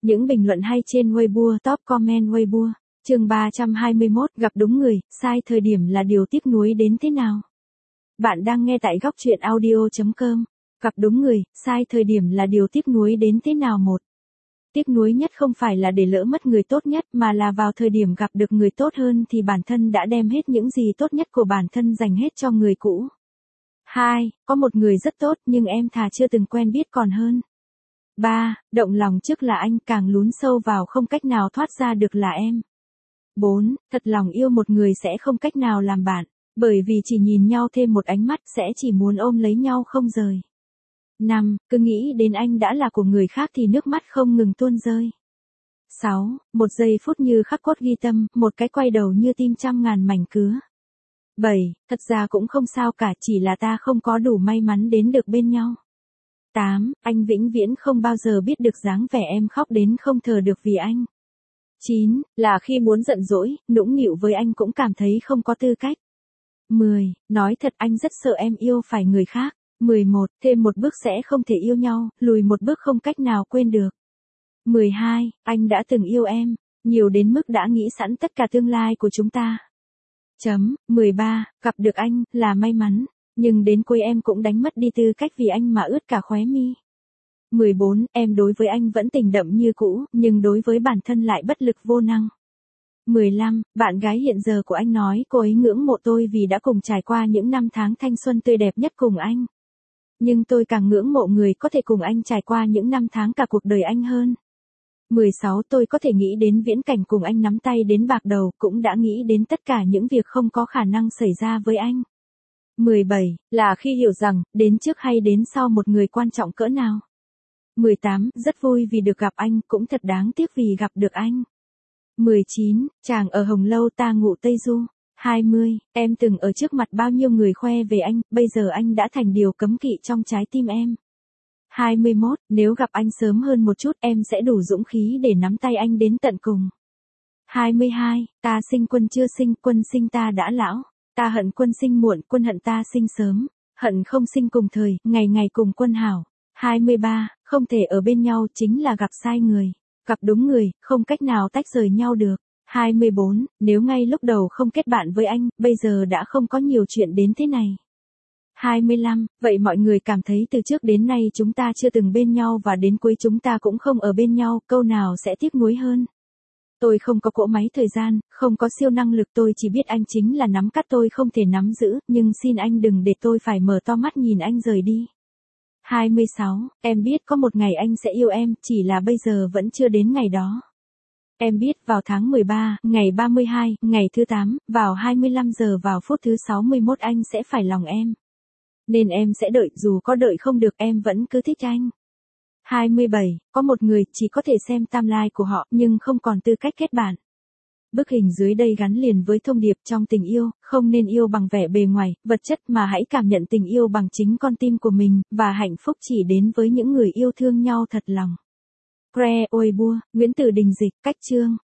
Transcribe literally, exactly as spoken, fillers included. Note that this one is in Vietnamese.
Những bình luận hay trên Weibo, top comment Weibo. Chương ba trăm hai mươi mốt, gặp đúng người, sai thời điểm là điều tiếc nuối đến thế nào? Bạn đang nghe tại góc truyện audio chấm com. Gặp đúng người, sai thời điểm là điều tiếc nuối đến thế nào? Một. Tiếc nuối nhất không phải là để lỡ mất người tốt nhất mà là vào thời điểm gặp được người tốt hơn thì bản thân đã đem hết những gì tốt nhất của bản thân dành hết cho người cũ. Hai. Có một người rất tốt nhưng em thà chưa từng quen biết còn hơn. Ba. Động lòng trước là anh, càng lún sâu vào không cách nào thoát ra được là em. Bốn. Thật lòng yêu một người sẽ không cách nào làm bạn, bởi vì chỉ nhìn nhau thêm một ánh mắt sẽ chỉ muốn ôm lấy nhau không rời. Năm. Cứ nghĩ đến anh đã là của người khác thì nước mắt không ngừng tuôn rơi. Sáu. Một giây phút như khắc cốt ghi tâm, một cái quay đầu như tim trăm ngàn mảnh cứa. Bảy. Thật ra cũng không sao cả, chỉ là ta không có đủ may mắn đến được bên nhau. Tám. Anh vĩnh viễn không bao giờ biết được dáng vẻ em khóc đến không thở được vì anh. Chín. Là khi muốn giận dỗi, nũng nịu với anh cũng cảm thấy không có tư cách. Mười. Nói thật anh rất sợ em yêu phải người khác. Mười một. Thêm một bước sẽ không thể yêu nhau, lùi một bước không cách nào quên được. Mười hai. Anh đã từng yêu em, nhiều đến mức đã nghĩ sẵn tất cả tương lai của chúng ta. Chấm. Mười ba. Gặp được anh, là may mắn, nhưng đến cuối em cũng đánh mất đi tư cách vì anh mà ướt cả khóe mi. Mười bốn. Em đối với anh vẫn tình đậm như cũ, nhưng đối với bản thân lại bất lực vô năng. Mười lăm. Bạn gái hiện giờ của anh nói cô ấy ngưỡng mộ tôi vì đã cùng trải qua những năm tháng thanh xuân tươi đẹp nhất cùng anh. Nhưng tôi càng ngưỡng mộ người có thể cùng anh trải qua những năm tháng cả cuộc đời anh hơn. Mười sáu. Tôi có thể nghĩ đến viễn cảnh cùng anh nắm tay đến bạc đầu, cũng đã nghĩ đến tất cả những việc không có khả năng xảy ra với anh. Mười bảy. Là khi hiểu rằng, đến trước hay đến sau một người quan trọng cỡ nào. Mười tám. Rất vui vì được gặp anh, cũng thật đáng tiếc vì gặp được anh. Mười chín. Chàng ở Hồng Lâu ta ngụ Tây Du. Hai mươi. Em từng ở trước mặt bao nhiêu người khoe về anh, bây giờ anh đã thành điều cấm kỵ trong trái tim em. Hai mươi mốt. Nếu gặp anh sớm hơn một chút em sẽ đủ dũng khí để nắm tay anh đến tận cùng. Hai mươi hai. Ta sinh quân chưa sinh, quân sinh ta đã lão. Ta hận quân sinh muộn, quân hận ta sinh sớm. Hận không sinh cùng thời, ngày ngày cùng quân hảo. Hai mươi ba. Không thể ở bên nhau chính là gặp sai người. Gặp đúng người, không cách nào tách rời nhau được. Hai mươi bốn. Nếu ngay lúc đầu không kết bạn với anh, bây giờ đã không có nhiều chuyện đến thế này. Hai mươi lăm. Vậy mọi người cảm thấy từ trước đến nay chúng ta chưa từng bên nhau và đến cuối chúng ta cũng không ở bên nhau, câu nào sẽ tiếc nuối hơn? Tôi không có cỗ máy thời gian, không có siêu năng lực, tôi chỉ biết anh chính là nắm cắt tôi không thể nắm giữ, nhưng xin anh đừng để tôi phải mở to mắt nhìn anh rời đi. Hai mươi sáu. Em biết có một ngày anh sẽ yêu em, chỉ là bây giờ vẫn chưa đến ngày đó. Em biết vào tháng mười ba, ngày ba mươi hai, ngày thứ tám, vào hai mươi lăm giờ vào phút thứ sáu mươi mốt anh sẽ phải lòng em. Nên em sẽ đợi, dù có đợi không được em vẫn cứ thích anh. Hai mươi bảy. Có một người chỉ có thể xem timeline của họ nhưng không còn tư cách kết bạn. Bức hình dưới đây gắn liền với thông điệp trong tình yêu, không nên yêu bằng vẻ bề ngoài, vật chất mà hãy cảm nhận tình yêu bằng chính con tim của mình, và hạnh phúc chỉ đến với những người yêu thương nhau thật lòng. Cre Weibo, Nguyễn Tử Đình Dịch, cách chương.